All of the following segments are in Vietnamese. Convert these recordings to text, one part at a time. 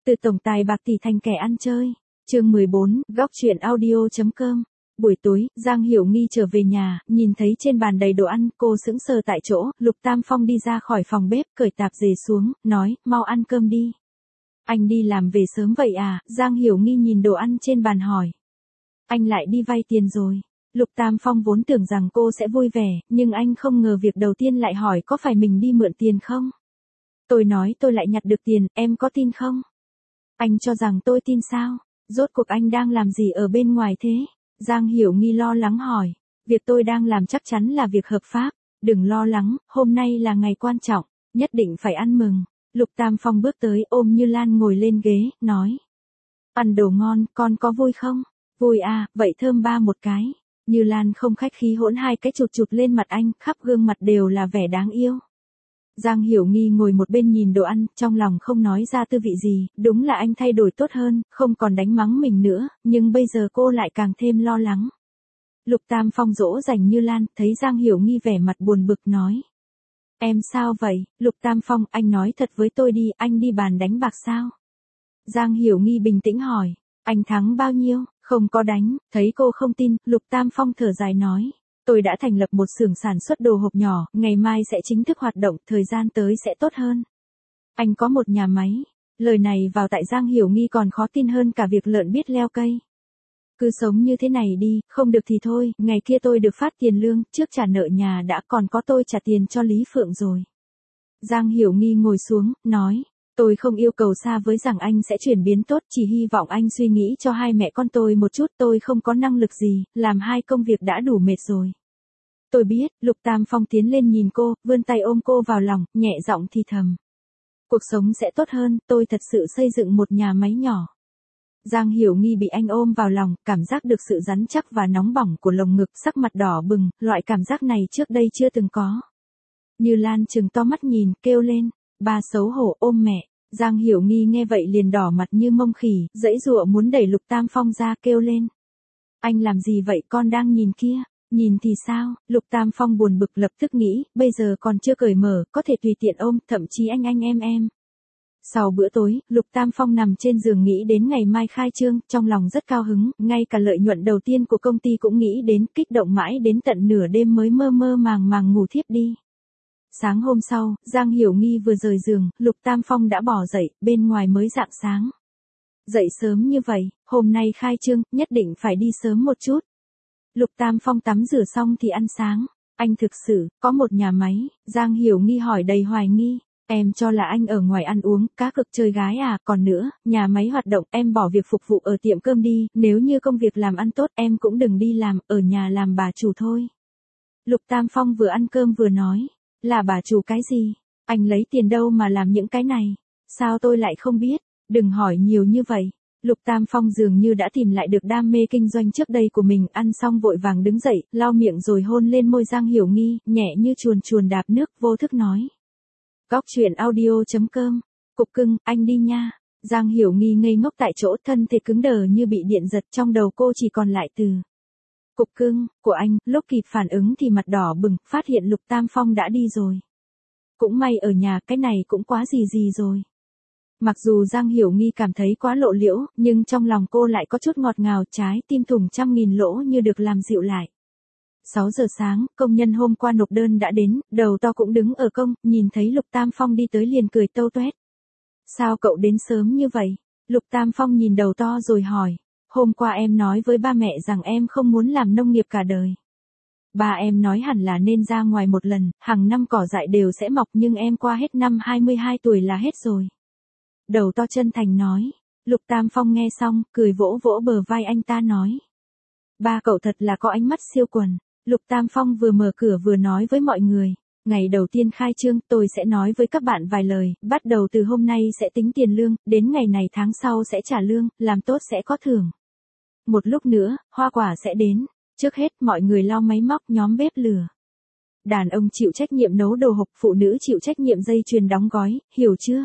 Từ tổng tài bạc tỷ thành kẻ ăn chơi. Chương 14, góc truyện audio.com. Buổi tối, Giang Hiểu Nghi trở về nhà, nhìn thấy trên bàn đầy đồ ăn, cô sững sờ tại chỗ. Lục Tam Phong đi ra khỏi phòng bếp, cởi tạp dề xuống, nói, mau ăn cơm đi. Anh đi làm về sớm vậy à? Giang Hiểu Nghi nhìn đồ ăn trên bàn hỏi. Anh lại đi vay tiền rồi. Lục Tam Phong vốn tưởng rằng cô sẽ vui vẻ, nhưng anh không ngờ việc đầu tiên lại hỏi có phải mình đi mượn tiền không? Tôi nói tôi lại nhặt được tiền, em có tin không? Anh cho rằng tôi tin sao? Rốt cuộc anh đang làm gì ở bên ngoài thế? Giang Hiểu Nghi lo lắng hỏi. Việc tôi đang làm chắc chắn là việc hợp pháp. Đừng lo lắng, hôm nay là ngày quan trọng, nhất định phải ăn mừng. Lục Tam Phong bước tới ôm Như Lan ngồi lên ghế, nói. Ăn đồ ngon, con có vui không? Vui à, vậy thơm ba một cái. Như Lan không khách khí hỗn hai cái chụt chụt lên mặt anh, khắp gương mặt đều là vẻ đáng yêu. Giang Hiểu Nghi ngồi một bên nhìn đồ ăn, trong lòng không nói ra tư vị gì, đúng là anh thay đổi tốt hơn, không còn đánh mắng mình nữa, nhưng bây giờ cô lại càng thêm lo lắng. Lục Tam Phong dỗ dành Như Lan, thấy Giang Hiểu Nghi vẻ mặt buồn bực nói. Em sao vậy? Lục Tam Phong, anh nói thật với tôi đi, anh đi bàn đánh bạc sao? Giang Hiểu Nghi bình tĩnh hỏi, anh thắng bao nhiêu? Không có đánh, thấy cô không tin, Lục Tam Phong thở dài nói. Tôi đã thành lập một xưởng sản xuất đồ hộp nhỏ, ngày mai sẽ chính thức hoạt động, thời gian tới sẽ tốt hơn. Anh có một nhà máy. Lời này vào tại Giang Hiểu Nghi còn khó tin hơn cả việc lợn biết leo cây. Cứ sống như thế này đi, không được thì thôi, ngày kia tôi được phát tiền lương, trước trả nợ nhà đã còn có tôi trả tiền cho Lý Phượng rồi. Giang Hiểu Nghi ngồi xuống, nói. Tôi không yêu cầu xa với rằng anh sẽ chuyển biến tốt, chỉ hy vọng anh suy nghĩ cho hai mẹ con tôi một chút, tôi không có năng lực gì, làm hai công việc đã đủ mệt rồi. Tôi biết, Lục Tam Phong tiến lên nhìn cô, vươn tay ôm cô vào lòng, nhẹ giọng thì thầm. Cuộc sống sẽ tốt hơn, tôi thật sự xây dựng một nhà máy nhỏ. Giang Hiểu Nghi bị anh ôm vào lòng, cảm giác được sự rắn chắc và nóng bỏng của lồng ngực, sắc mặt đỏ bừng, loại cảm giác này trước đây chưa từng có. Như Lan trừng to mắt nhìn, kêu lên. Ba xấu hổ ôm mẹ. Giang Hiểu Nghi nghe vậy liền đỏ mặt như mông khỉ, giãy giụa muốn đẩy Lục Tam Phong ra, kêu lên. Anh làm gì vậy, con đang nhìn kia. Nhìn thì sao? Lục Tam Phong buồn bực lập tức nghĩ, bây giờ còn chưa cởi mở, có thể tùy tiện ôm, thậm chí anh em. Sau bữa tối, Lục Tam Phong nằm trên giường nghĩ đến ngày mai khai trương, trong lòng rất cao hứng, ngay cả lợi nhuận đầu tiên của công ty cũng nghĩ đến, kích động mãi đến tận nửa đêm mới mơ mơ màng ngủ thiếp đi. Sáng hôm sau, Giang Hiểu Nghi vừa rời giường, Lục Tam Phong đã bỏ dậy, bên ngoài mới rạng sáng. Dậy sớm như vậy, hôm nay khai trương, nhất định phải đi sớm một chút. Lục Tam Phong tắm rửa xong thì ăn sáng. Anh thực sự, có một nhà máy, Giang Hiểu Nghi hỏi đầy hoài nghi. Em cho là anh ở ngoài ăn uống, cá cược chơi gái à, còn nữa, nhà máy hoạt động, em bỏ việc phục vụ ở tiệm cơm đi, nếu như công việc làm ăn tốt em cũng đừng đi làm, ở nhà làm bà chủ thôi. Lục Tam Phong vừa ăn cơm vừa nói. Là bà chủ cái gì? Anh lấy tiền đâu mà làm những cái này? Sao tôi lại không biết? Đừng hỏi nhiều như vậy. Lục Tam Phong dường như đã tìm lại được đam mê kinh doanh trước đây của mình, ăn xong vội vàng đứng dậy, lau miệng rồi hôn lên môi Giang Hiểu Nghi, nhẹ như chuồn chuồn đạp nước, vô thức nói. Góc truyện audio.com. Cục cưng, anh đi nha. Giang Hiểu Nghi ngây ngốc tại chỗ, thân thể cứng đờ như bị điện giật, trong đầu cô chỉ còn lại từ cục cưng của anh. Lúc kịp phản ứng thì mặt đỏ bừng, phát hiện Lục Tam Phong đã đi rồi. Cũng may ở nhà, cái này cũng quá gì rồi. Mặc dù Giang Hiểu Nghi cảm thấy quá lộ liễu, nhưng trong lòng cô lại có chút ngọt ngào, trái tim thủng 100.000 lỗ như được làm dịu lại. 6 giờ sáng, công nhân hôm qua nộp đơn đã đến, đầu to cũng đứng ở công, nhìn thấy Lục Tam Phong đi tới liền cười tâu tuét. Sao cậu đến sớm như vậy? Lục Tam Phong nhìn đầu to rồi hỏi. Hôm qua em nói với ba mẹ rằng em không muốn làm nông nghiệp cả đời. Ba em nói hẳn là nên ra ngoài một lần, hàng năm cỏ dại đều sẽ mọc, nhưng em qua hết năm 22 tuổi là hết rồi. Đầu to chân thành nói. Lục Tam Phong nghe xong, cười vỗ vỗ bờ vai anh ta nói. Ba cậu thật là có ánh mắt siêu quần. Lục Tam Phong vừa mở cửa vừa nói với mọi người. Ngày đầu tiên khai trương, tôi sẽ nói với các bạn vài lời, bắt đầu từ hôm nay sẽ tính tiền lương, đến ngày này tháng sau sẽ trả lương, làm tốt sẽ có thưởng. Một lúc nữa, hoa quả sẽ đến. Trước hết, mọi người lau máy móc, nhóm bếp lửa. Đàn ông chịu trách nhiệm nấu đồ hộp, phụ nữ chịu trách nhiệm dây chuyền đóng gói, hiểu chưa?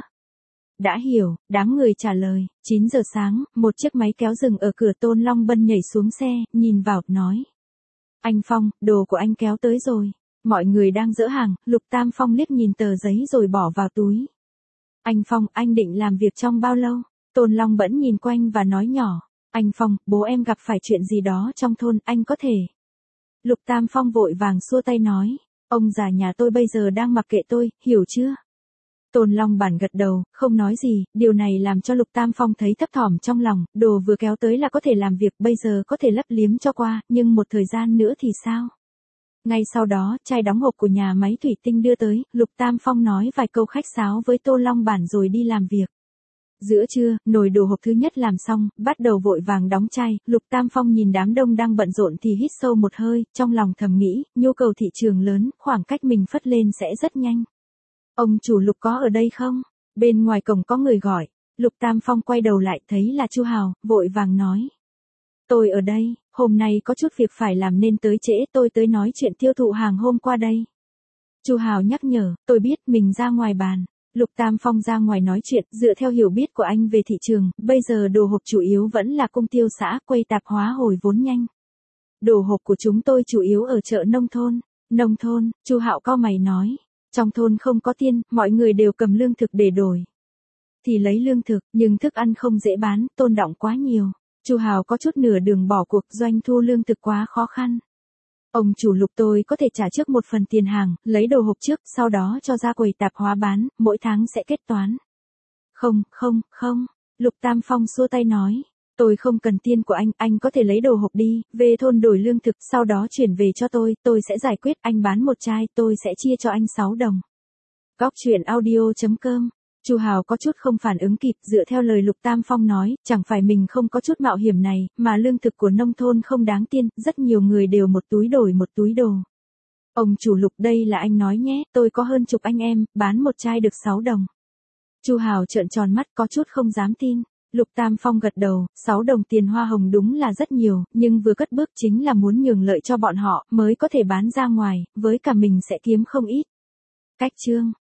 Đã hiểu, đám người trả lời. 9 giờ sáng, một chiếc máy kéo dừng ở cửa, Tôn Long Bân nhảy xuống xe, nhìn vào, nói. Anh Phong, đồ của anh kéo tới rồi. Mọi người đang dỡ hàng, Lục Tam Phong liếc nhìn tờ giấy rồi bỏ vào túi. Anh Phong, anh định làm việc trong bao lâu? Tôn Long Bẫn nhìn quanh và nói nhỏ, anh Phong, bố em gặp phải chuyện gì đó trong thôn, anh có thể. Lục Tam Phong vội vàng xua tay nói, ông già nhà tôi bây giờ đang mặc kệ tôi, hiểu chưa? Tôn Long Bản gật đầu, không nói gì, điều này làm cho Lục Tam Phong thấy thấp thỏm trong lòng, đồ vừa kéo tới là có thể làm việc, bây giờ có thể lấp liếm cho qua, nhưng một thời gian nữa thì sao? Ngay sau đó, chai đóng hộp của nhà máy thủy tinh đưa tới, Lục Tam Phong nói vài câu khách sáo với Tôn Long Bản rồi đi làm việc. Giữa trưa, nồi đồ hộp thứ nhất làm xong, bắt đầu vội vàng đóng chai, Lục Tam Phong nhìn đám đông đang bận rộn thì hít sâu một hơi, trong lòng thầm nghĩ, nhu cầu thị trường lớn, khoảng cách mình phất lên sẽ rất nhanh. Ông chủ Lục có ở đây không? Bên ngoài cổng có người gọi. Lục Tam Phong quay đầu lại thấy là Chu Hào, vội vàng nói. Tôi ở đây, hôm nay có chút việc phải làm nên tới trễ, tôi tới nói chuyện tiêu thụ hàng hôm qua đây. Chu Hào nhắc nhở, tôi biết mình ra ngoài bàn. Lục Tam Phong ra ngoài nói chuyện, dựa theo hiểu biết của anh về thị trường, bây giờ đồ hộp chủ yếu vẫn là cung tiêu xã, quầy tạp hóa hồi vốn nhanh. Đồ hộp của chúng tôi chủ yếu ở chợ nông thôn. Nông thôn, Chu Hạo cau mày nói. Trong thôn không có tiền, mọi người đều cầm lương thực để đổi. Thì lấy lương thực, nhưng thức ăn không dễ bán, tôn đọng quá nhiều. Chu Hào có chút nửa đường bỏ cuộc, doanh thu lương thực quá khó khăn. Ông chủ Lục, tôi có thể trả trước một phần tiền hàng, lấy đồ hộp trước, sau đó cho ra quầy tạp hóa bán, mỗi tháng sẽ kết toán. Không. Lục Tam Phong xua tay nói. Tôi không cần tiền của anh có thể lấy đồ hộp đi, về thôn đổi lương thực, sau đó chuyển về cho tôi sẽ giải quyết, anh bán một chai, tôi sẽ chia cho anh 6 đồng. Góc truyện audio.com. Chu Hào có chút không phản ứng kịp, dựa theo lời Lục Tam Phong nói, chẳng phải mình không có chút mạo hiểm này, mà lương thực của nông thôn không đáng tiền, rất nhiều người đều một túi đổi một túi đồ. Ông chủ Lục, đây là anh nói nhé, tôi có hơn chục anh em, bán một chai được 6 đồng. Chu Hào trợn tròn mắt có chút không dám tin. Lục Tam Phong gật đầu, 6 đồng tiền hoa hồng đúng là rất nhiều, nhưng vừa cất bước chính là muốn nhường lợi cho bọn họ, mới có thể bán ra ngoài, với cả mình sẽ kiếm không ít. Cách chương